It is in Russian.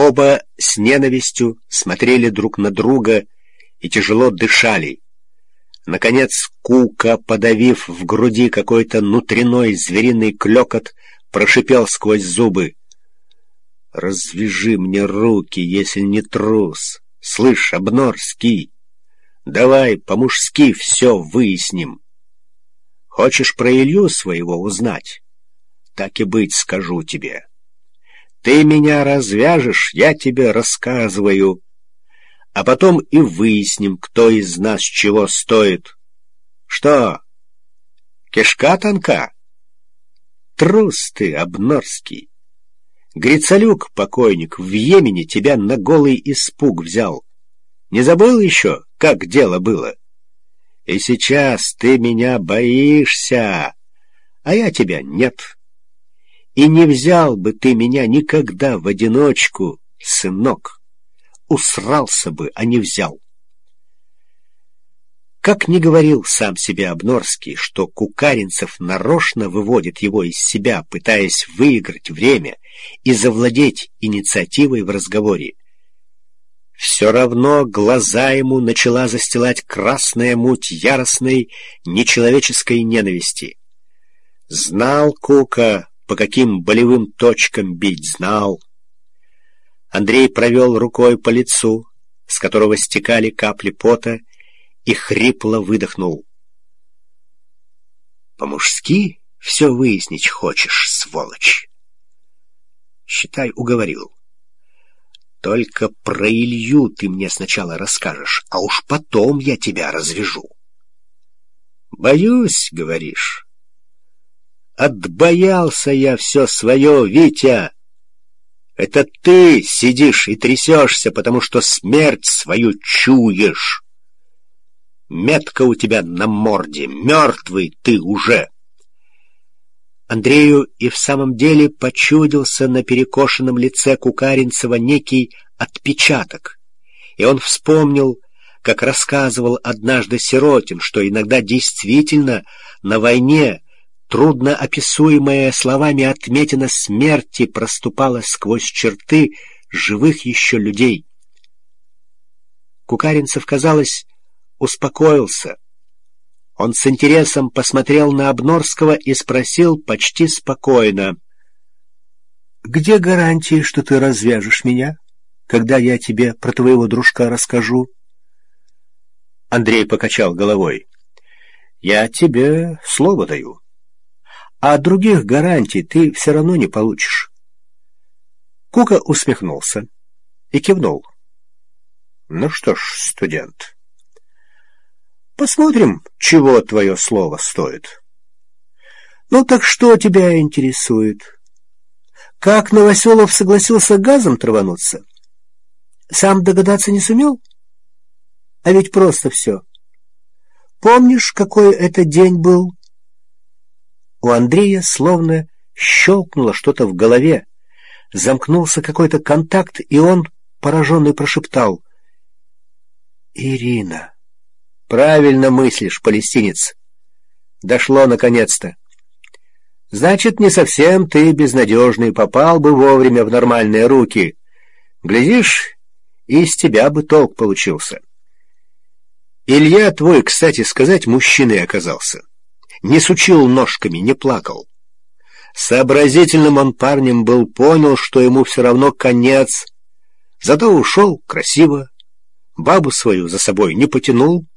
Оба с ненавистью смотрели друг на друга и тяжело дышали. Наконец Кука, подавив в груди какой-то внутренной звериный клёкот, прошипел сквозь зубы: «Развяжи мне руки, если не трус. Слышь, Обнорский, давай по-мужски все выясним. Хочешь про Илью своего узнать? Так и быть, скажу тебе. Ты меня развяжешь, я тебе рассказываю, а потом и выясним, кто из нас чего стоит. Что, кишка тонка? Трус ты, Обнорский. Грицалюк, покойник, в Йемене тебя на голый испуг взял. Не забыл еще, как дело было? И сейчас ты меня боишься, а я тебя нет. И не взял бы ты меня никогда в одиночку, сынок. Усрался бы, а не взял». Как ни говорил сам себе Обнорский, что Кукаринцев нарочно выводит его из себя, пытаясь выиграть время и завладеть инициативой в разговоре, все равно глаза ему начала застилать красная муть яростной, нечеловеческой ненависти. Знал Кука, по каким болевым точкам бить, знал. Андрей провел рукой по лицу, с которого стекали капли пота, и хрипло выдохнул: «По-мужски все выяснить хочешь, сволочь? Считай, уговорил. Только про Илью ты мне сначала расскажешь, а уж потом я тебя развяжу». «Боюсь, говоришь? Отбоялся я все свое, Витя. Это ты сидишь и трясешься, потому что смерть свою чуешь. Метка у тебя на морде, мертвый ты уже». Андрею и в самом деле почудился на перекошенном лице Кукаринцева некий отпечаток, и он вспомнил, как рассказывал однажды Сиротин, что иногда действительно на войне трудно описуемая словами отметина смерти проступала сквозь черты живых еще людей. Кукаринцев, казалось, успокоился. Он с интересом посмотрел на Обнорского и спросил почти спокойно: «Где гарантии, что ты развяжешь меня, когда я тебе про твоего дружка расскажу?» Андрей покачал головой. «Я тебе слово даю, а других гарантий ты все равно не получишь». Кука усмехнулся и кивнул. «Ну что ж, студент, посмотрим, чего твое слово стоит. Ну так что тебя интересует? Как Новоселов согласился газом травануться? Сам догадаться не сумел? А ведь просто все. Помнишь, какой это день был?» У Андрея словно щелкнуло что-то в голове, замкнулся какой-то контакт, и он, пораженный, прошептал: «Ирина». «Правильно мыслишь, палестинец. Дошло наконец-то. Значит, не совсем ты безнадежный, попал бы вовремя в нормальные руки. Глядишь, и из тебя бы толк получился. Илья твой, кстати сказать, мужчиной оказался. Не сучил ножками, не плакал. Сообразительным он парнем был, понял, что ему все равно конец. Зато ушел красиво, бабу свою за собой не потянул».